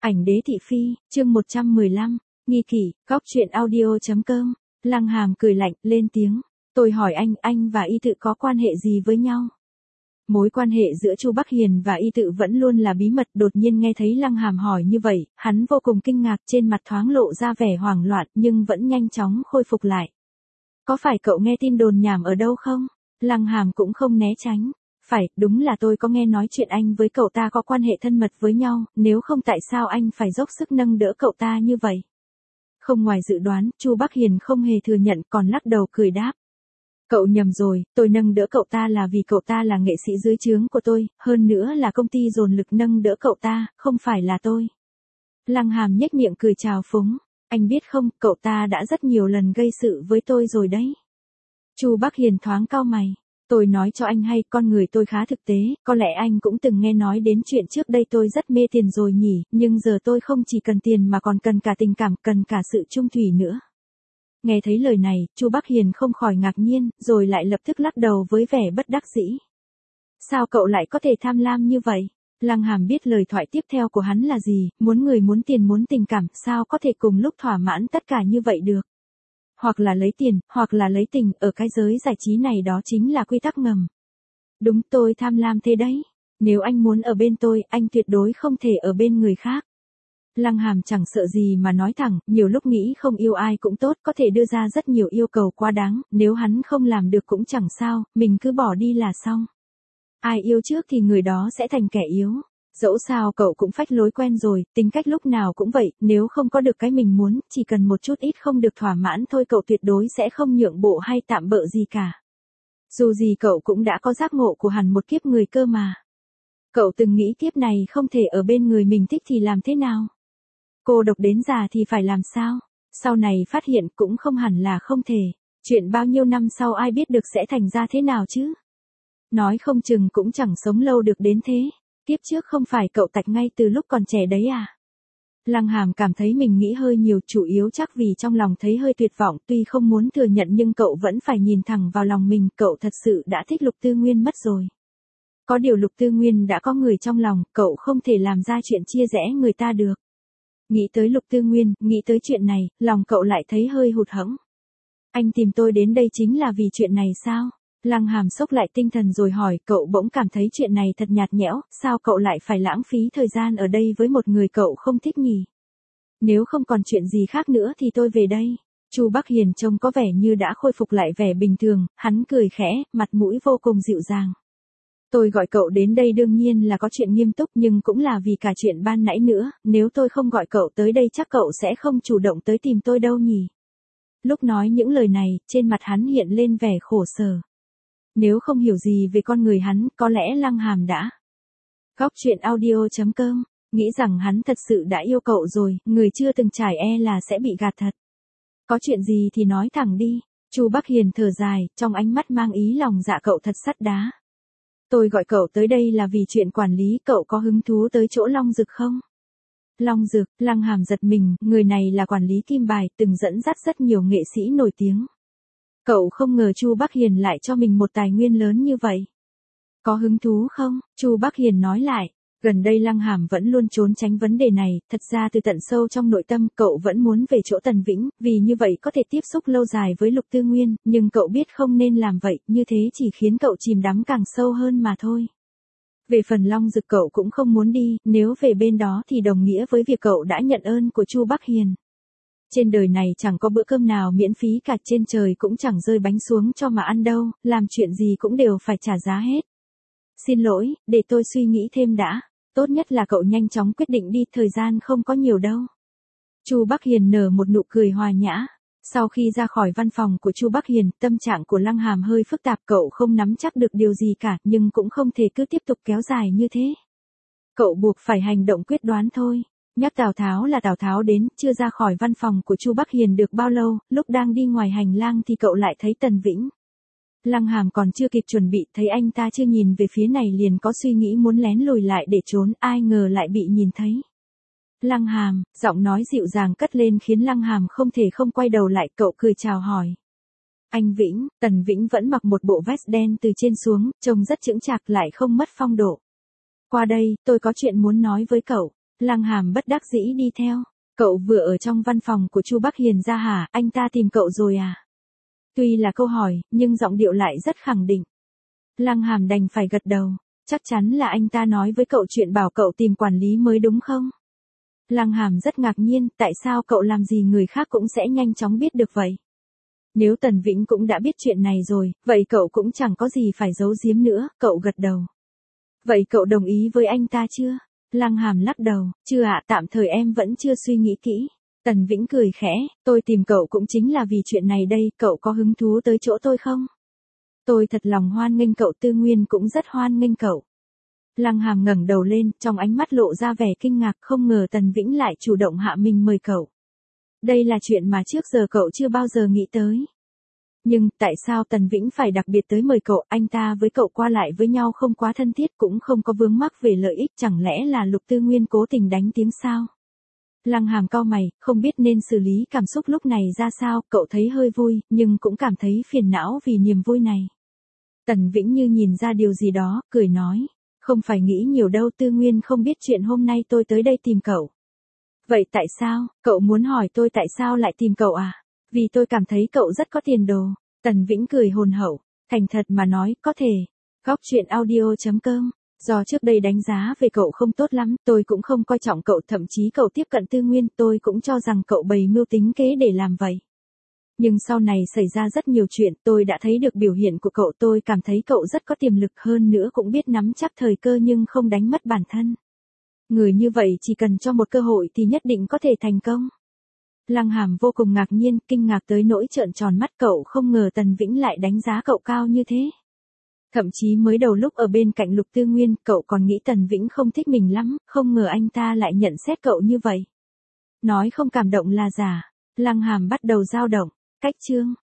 Ảnh đế thị phi, chương 115, nghi kỷ, góc truyện audio.com. Lăng Hàm cười lạnh, lên tiếng. Tôi hỏi anh và Y Tự có quan hệ gì với nhau? Mối quan hệ giữa Chu Bắc Hiền và Y Tự vẫn luôn là bí mật, đột nhiên nghe thấy Lăng Hàm hỏi như vậy, hắn vô cùng kinh ngạc, trên mặt thoáng lộ ra vẻ hoảng loạn nhưng vẫn nhanh chóng khôi phục lại. Có phải cậu nghe tin đồn nhảm ở đâu không? Lăng Hàm cũng không né tránh. Phải, đúng là tôi có nghe nói chuyện anh với cậu ta có quan hệ thân mật với nhau, nếu không tại sao anh phải dốc sức nâng đỡ cậu ta như vậy? Không ngoài dự đoán, Chu Bắc Hiền không hề thừa nhận còn lắc đầu cười đáp. Cậu nhầm rồi, tôi nâng đỡ cậu ta là vì cậu ta là nghệ sĩ dưới trướng của tôi, hơn nữa là công ty dồn lực nâng đỡ cậu ta, không phải là tôi. Lăng Hàm nhếch miệng cười trào phúng, anh biết không, cậu ta đã rất nhiều lần gây sự với tôi rồi đấy. Chu Bắc Hiền thoáng cau mày. Tôi nói cho anh hay, con người tôi khá thực tế, có lẽ anh cũng từng nghe nói đến chuyện trước đây tôi rất mê tiền rồi nhỉ, nhưng giờ tôi không chỉ cần tiền mà còn cần cả tình cảm, cần cả sự chung thủy nữa. Nghe thấy lời này, Chu Bắc Hiền không khỏi ngạc nhiên, rồi lại lập tức lắc đầu với vẻ bất đắc dĩ. Sao cậu lại có thể tham lam như vậy? Lăng Hàm biết lời thoại tiếp theo của hắn là gì, muốn người muốn tiền muốn tình cảm, sao có thể cùng lúc thỏa mãn tất cả như vậy được? Hoặc là lấy tiền, hoặc là lấy tình, ở cái giới giải trí này đó chính là quy tắc ngầm. Đúng, tôi tham lam thế đấy. Nếu anh muốn ở bên tôi, anh tuyệt đối không thể ở bên người khác. Lăng Hàm chẳng sợ gì mà nói thẳng, nhiều lúc nghĩ không yêu ai cũng tốt, có thể đưa ra rất nhiều yêu cầu quá đáng, nếu hắn không làm được cũng chẳng sao, mình cứ bỏ đi là xong. Ai yêu trước thì người đó sẽ thành kẻ yếu. Dẫu sao cậu cũng phách lối quen rồi, tính cách lúc nào cũng vậy, nếu không có được cái mình muốn, chỉ cần một chút ít không được thỏa mãn thôi cậu tuyệt đối sẽ không nhượng bộ hay tạm bợ gì cả. Dù gì cậu cũng đã có giác ngộ của hẳn một kiếp người cơ mà. Cậu từng nghĩ kiếp này không thể ở bên người mình thích thì làm thế nào? Cô độc đến già thì phải làm sao? Sau này phát hiện cũng không hẳn là không thể. Chuyện bao nhiêu năm sau ai biết được sẽ thành ra thế nào chứ? Nói không chừng cũng chẳng sống lâu được đến thế. Tiếp trước không phải cậu tạch ngay từ lúc còn trẻ đấy à? Lăng Hàm cảm thấy mình nghĩ hơi nhiều, chủ yếu chắc vì trong lòng thấy hơi tuyệt vọng, tuy không muốn thừa nhận nhưng cậu vẫn phải nhìn thẳng vào lòng mình, cậu thật sự đã thích Lục Tư Nguyên mất rồi. Có điều Lục Tư Nguyên đã có người trong lòng, cậu không thể làm ra chuyện chia rẽ người ta được. Nghĩ tới Lục Tư Nguyên, nghĩ tới chuyện này, lòng cậu lại thấy hơi hụt hẫng. Anh tìm tôi đến đây chính là vì chuyện này sao? Lăng Hàm sốc lại tinh thần rồi hỏi, cậu bỗng cảm thấy chuyện này thật nhạt nhẽo, sao cậu lại phải lãng phí thời gian ở đây với một người cậu không thích nhỉ? Nếu không còn chuyện gì khác nữa thì tôi về đây. Chu Bắc Hiền trông có vẻ như đã khôi phục lại vẻ bình thường, hắn cười khẽ, mặt mũi vô cùng dịu dàng. Tôi gọi cậu đến đây đương nhiên là có chuyện nghiêm túc nhưng cũng là vì cả chuyện ban nãy nữa, nếu tôi không gọi cậu tới đây chắc cậu sẽ không chủ động tới tìm tôi đâu nhỉ? Lúc nói những lời này, trên mặt hắn hiện lên vẻ khổ sở. Nếu không hiểu gì về con người hắn, có lẽ Lăng Hàm đã. Góc truyện audio.com, nghĩ rằng hắn thật sự đã yêu cậu rồi, người chưa từng trải e là sẽ bị gạt thật. Có chuyện gì thì nói thẳng đi. Chu Bắc Hiền thở dài, trong ánh mắt mang ý lòng dạ cậu thật sắt đá. Tôi gọi cậu tới đây là vì chuyện quản lý, cậu có hứng thú tới chỗ Long Dực không? Long Dực, Lăng Hàm giật mình, người này là quản lý Kim Bài, từng dẫn dắt rất nhiều nghệ sĩ nổi tiếng. Cậu không ngờ Chu Bắc Hiền lại cho mình một tài nguyên lớn như vậy. Có hứng thú không? Chu Bắc Hiền nói lại. Gần đây Lăng Hàm vẫn luôn trốn tránh vấn đề này, thật ra từ tận sâu trong nội tâm cậu vẫn muốn về chỗ Tần Vĩnh, vì như vậy có thể tiếp xúc lâu dài với Lục Tư Nguyên, nhưng cậu biết không nên làm vậy, như thế chỉ khiến cậu chìm đắm càng sâu hơn mà thôi. Về phần Long Dực cậu cũng không muốn đi, nếu về bên đó thì đồng nghĩa với việc cậu đã nhận ơn của Chu Bắc Hiền. Trên đời này chẳng có bữa cơm nào miễn phí cả, trên trời cũng chẳng rơi bánh xuống cho mà ăn đâu, làm chuyện gì cũng đều phải trả giá hết. Xin lỗi, để tôi suy nghĩ thêm đã. Tốt nhất là cậu nhanh chóng quyết định đi, thời gian không có nhiều đâu. Chu Bắc Hiền nở một nụ cười hòa nhã. Sau khi ra khỏi văn phòng của Chu Bắc Hiền, tâm trạng của Lăng Hàm hơi phức tạp, cậu không nắm chắc được điều gì cả, nhưng cũng không thể cứ tiếp tục kéo dài như thế. Cậu buộc phải hành động quyết đoán thôi. Nhắc Tào Tháo là Tào Tháo đến, chưa ra khỏi văn phòng của Chu Bắc Hiền được bao lâu, lúc đang đi ngoài hành lang thì cậu lại thấy Tần Vĩnh. Lăng Hàm còn chưa kịp chuẩn bị, thấy anh ta chưa nhìn về phía này liền có suy nghĩ muốn lén lùi lại để trốn, ai ngờ lại bị nhìn thấy. Lăng Hàm, giọng nói dịu dàng cất lên khiến Lăng Hàm không thể không quay đầu lại, cậu cười chào hỏi. Anh Vĩnh, Tần Vĩnh vẫn mặc một bộ vest đen từ trên xuống, trông rất chững chạc lại không mất phong độ. Qua đây, tôi có chuyện muốn nói với cậu. Lăng Hàm bất đắc dĩ đi theo. Cậu vừa ở trong văn phòng của Chu Bắc Hiền ra hả, anh ta tìm cậu rồi à? Tuy là câu hỏi, nhưng giọng điệu lại rất khẳng định. Lăng Hàm đành phải gật đầu. Chắc chắn là anh ta nói với cậu chuyện bảo cậu tìm quản lý mới đúng không? Lăng Hàm rất ngạc nhiên, tại sao cậu làm gì người khác cũng sẽ nhanh chóng biết được vậy? Nếu Tần Vĩnh cũng đã biết chuyện này rồi, vậy cậu cũng chẳng có gì phải giấu giếm nữa, cậu gật đầu. Vậy cậu đồng ý với anh ta chưa? Lăng Hàm lắc đầu, chưa ạ, tạm thời em vẫn chưa suy nghĩ kỹ. Tần Vĩnh cười khẽ, tôi tìm cậu cũng chính là vì chuyện này đây, cậu có hứng thú tới chỗ tôi không? Tôi thật lòng hoan nghênh cậu, Tư Nguyên cũng rất hoan nghênh cậu. Lăng Hàm ngẩng đầu lên, trong ánh mắt lộ ra vẻ kinh ngạc, không ngờ Tần Vĩnh lại chủ động hạ mình mời cậu. Đây là chuyện mà trước giờ cậu chưa bao giờ nghĩ tới. Nhưng, tại sao Tần Vĩnh phải đặc biệt tới mời cậu, anh ta với cậu qua lại với nhau không quá thân thiết cũng không có vướng mắc về lợi ích, chẳng lẽ là Lục Tư Nguyên cố tình đánh tiếng sao? Lăng Hàm cau mày, không biết nên xử lý cảm xúc lúc này ra sao, cậu thấy hơi vui, nhưng cũng cảm thấy phiền não vì niềm vui này. Tần Vĩnh như nhìn ra điều gì đó, cười nói, không phải nghĩ nhiều đâu, Tư Nguyên không biết chuyện hôm nay tôi tới đây tìm cậu. Vậy tại sao, cậu muốn hỏi tôi tại sao lại tìm cậu à? Vì tôi cảm thấy cậu rất có tiền đồ. Tần Vĩnh cười hồn hậu, thành thật mà nói, có thể. Góc chuyện audio.com. Do trước đây đánh giá về cậu không tốt lắm, tôi cũng không coi trọng cậu, thậm chí cậu tiếp cận Tư Nguyên, tôi cũng cho rằng cậu bày mưu tính kế để làm vậy. Nhưng sau này xảy ra rất nhiều chuyện, tôi đã thấy được biểu hiện của cậu, tôi cảm thấy cậu rất có tiềm lực, hơn nữa cũng biết nắm chắc thời cơ nhưng không đánh mất bản thân. Người như vậy chỉ cần cho một cơ hội thì nhất định có thể thành công. Lăng Hàm vô cùng ngạc nhiên, kinh ngạc tới nỗi trợn tròn mắt, cậu không ngờ Tần Vĩnh lại đánh giá cậu cao như thế. Thậm chí mới đầu lúc ở bên cạnh Lục Tư Nguyên, cậu còn nghĩ Tần Vĩnh không thích mình lắm, không ngờ anh ta lại nhận xét cậu như vậy. Nói không cảm động là giả. Lăng Hàm bắt đầu dao động. Cách chương